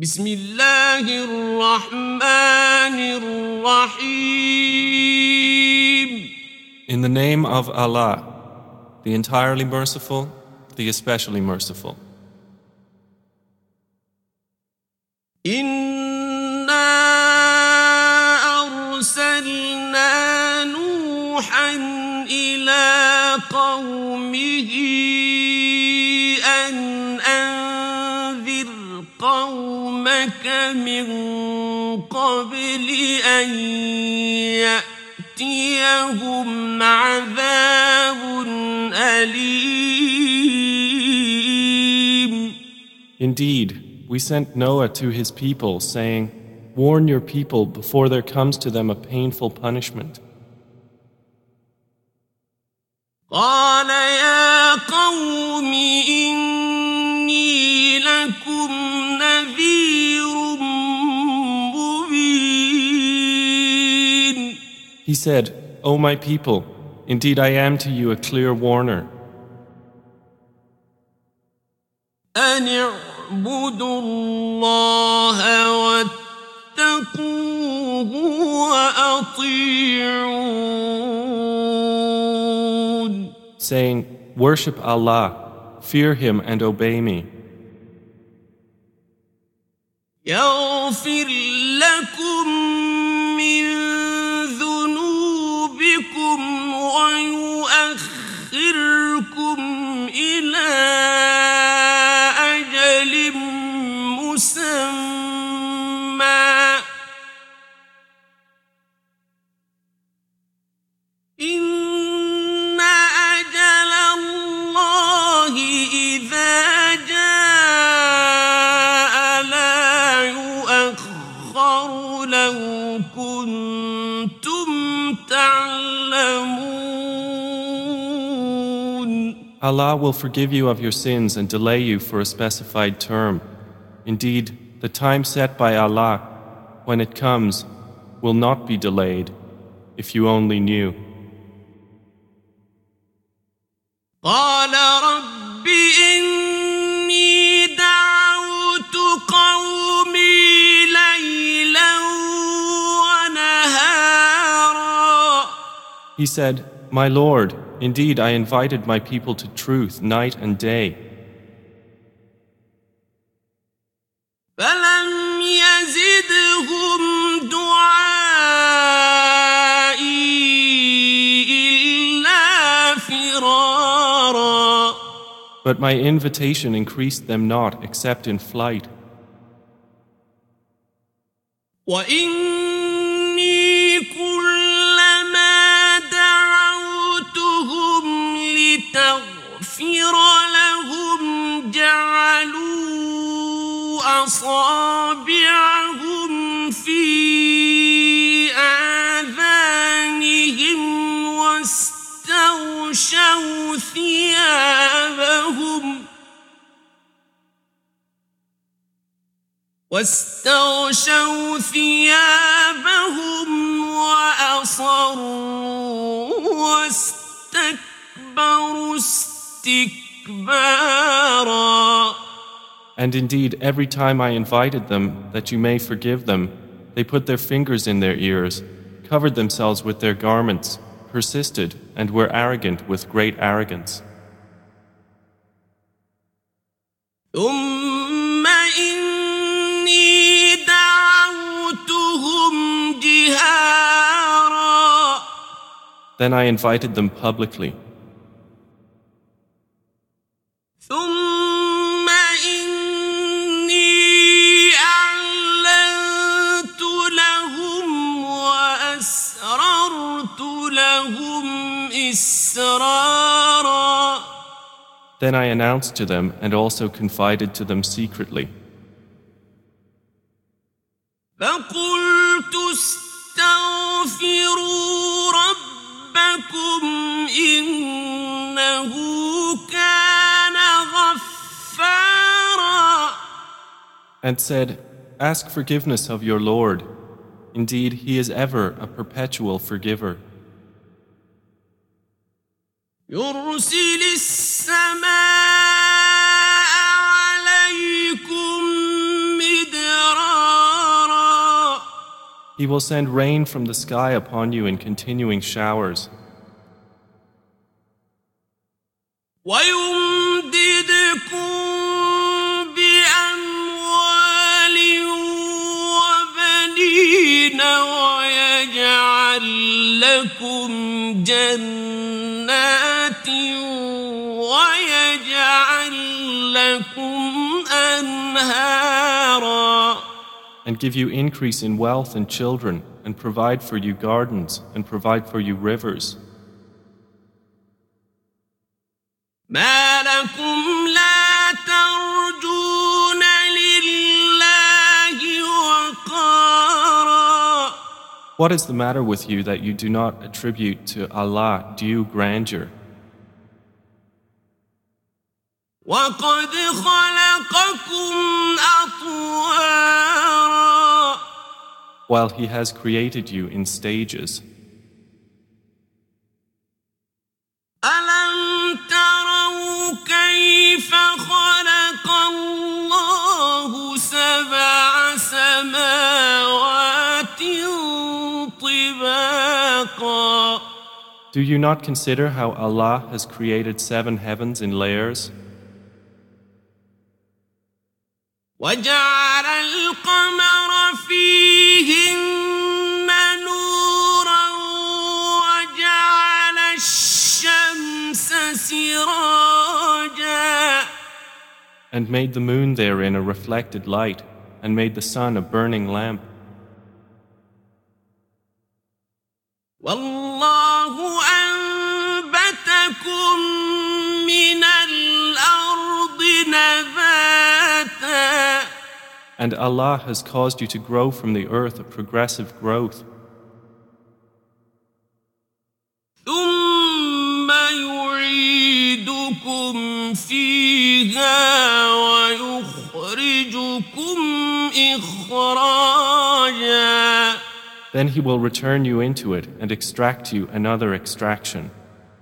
بسم الله الرحمن الرحيم. In the name of Allah, the entirely merciful, the especially merciful. إنا أرسلنا نوحا إلى قومه أن أنذر قومك من قبل أن يأتيهم عذاب أليم. Indeed, we sent Noah to his people, saying, "Warn your people before there comes to them a painful punishment." قال يا قوم إني لكم نذير مبين. He said, "O my people, indeed I am to you a clear warner. أن اعبدوا الله واتقوه وأطيعون." Saying, "Worship Allah, fear Him and obey me. يغفر لكم من ذنوبكم ويؤخركم إلى أجل مسمى إن أجل الله إذا جاء لا يؤخر لو كنتم تعلمون. Allah will forgive you of your sins and delay you for a specified term. Indeed, the time set by Allah, when it comes, will not be delayed, if you only knew." قال رب إني دعوت قومي ليلا ونهارا. He said, "My Lord, indeed I invited my people to truth night and day. فلم يزدهم دعائي إلا فرارا. But my invitation increased them not except in flight. وإني كلما دعوتهم لتغفر لهم جعلوا أصابعهم في آذانهم واستغشوا ثيابهم وأصروا واستكبروا استكبارا. And indeed, every time I invited them that you may forgive them, they put their fingers in their ears, covered themselves with their garments, persisted, and were arrogant with great arrogance. ثم إني دعوتهم جهارا. Then I invited them publicly. ثم إني أعلنت لهم وأسررت لهم إسرارا. Then I announced to them and also confided to them secretly. فقلت استغفروا ربكم إنه كان غفارا. And said, "Ask forgiveness of your Lord. Indeed, He is ever a perpetual forgiver." يرسل السماء عليكم مدرارا He will send rain from the sky upon you in continuing showers. ويمددكم بأموال وبنين ويجعل لكم جنات ويجعل لكم أنهارا. And give you increase in wealth and children, and provide for you gardens, and provide for you rivers. ما لكم لا ترجون لله وقارا. What is the matter with you that you do not attribute to Allah due grandeur? وقد خلقكم أطوارا. While He has created you in stages. ألم تروا كيف خلق الله سبع سماوات طباقا. Do you not consider how Allah has created 7 heavens in layers? وجعل القمر فيهن نورا وجعل الشمس سراجا. And made the moon therein a reflected light, and made the sun a burning lamp. والله أنبتكم من الأرض نباتا. And Allah has caused you to grow from the earth a progressive growth. ثم يعيدكم فيها ويخرجكم إخراجا. Then He will return you into it and extract you another extraction.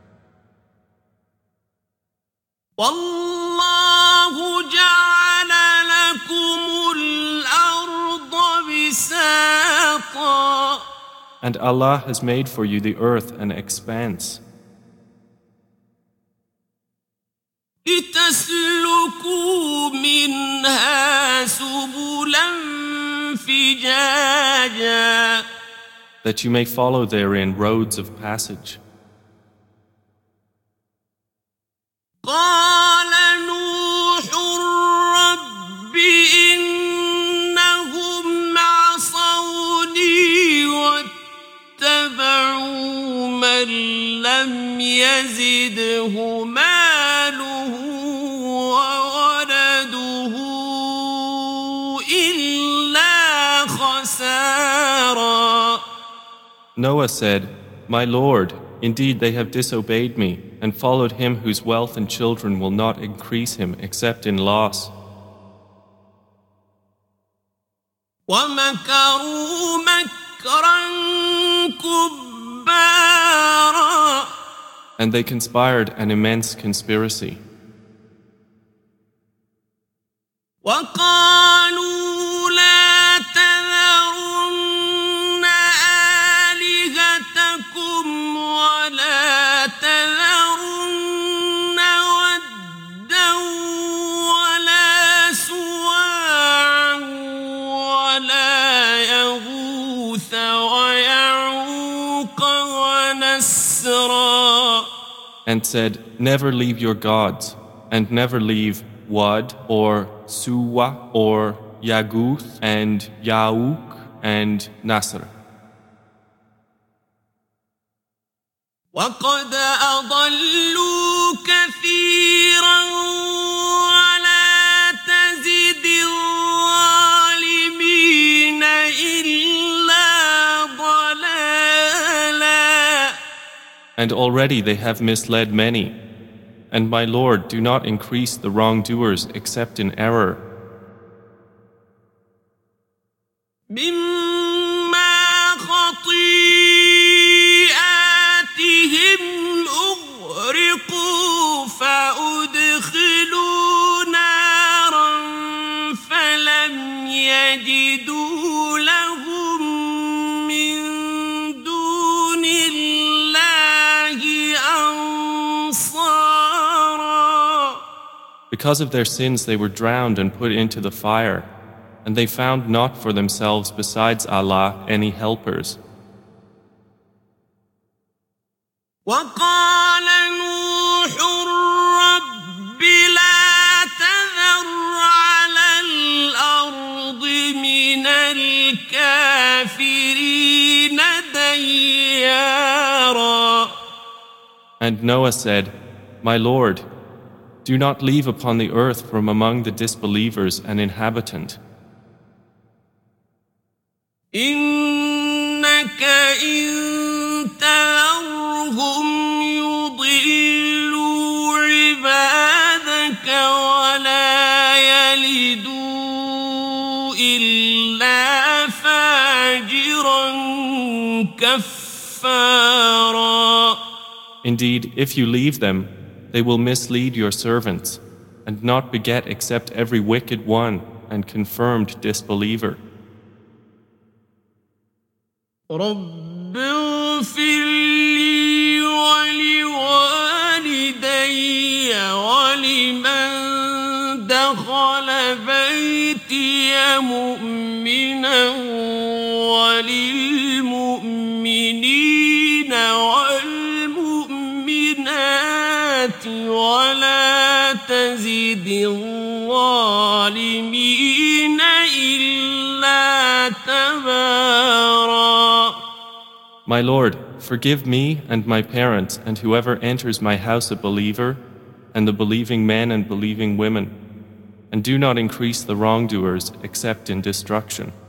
والله جعل لكم الأرض بساطا. And Allah has made for you the earth an expanse. لتسلكوا منها سبلا فجاجا. That you may follow therein roads of passage. قال نوح رب إنهم عصوني واتبعوا من لم يزده ماله وولده إلا خسارا. Noah said, My Lord, indeed they have disobeyed me and followed him whose wealth and children will not increase him except in loss. ومكروا مكرا كبارا. And they conspired an immense conspiracy. وقالوا لا تذرن آلهتكم ولا تذرن ودا ولا سواعا ولا يغوث ويعوق ونسرا. And said, Never leave your gods, and never leave Wad or Suwa or Yaguth and Ya'uk and Nasr. وقد أضلوا كثيرا ولا تزد الظالمين إلا ضلالا. And already they have misled many. And my Lord, do not increase the wrongdoers except in error. مما خطيئاتهم أغرقوا فأدخلوا نارا فلم يجدوا لهم Because of their sins they were drowned and put into the fire, and they found not for themselves besides Allah any helpers. وقال نوح رب لا تذر على الأرض من الكافرين ديارا. And Noah said, My Lord, do not leave upon the earth from among the disbelievers an inhabitant. إنك إن تذرهم يضلوا عبادك ولا يلدوا إلا فاجرا كفارا. Indeed, if you leave them, they will mislead your servants and not beget except every wicked one and confirmed disbeliever. رب اغفر لي ولوالدي ولمن دخل بيتي مؤمنا وللمؤمنين والمؤمنات ولا تزد الظالمين إلا تبارا. My Lord, forgive me and my parents and whoever enters my house a believer, and the believing men and believing women, and do not increase the wrongdoers except in destruction.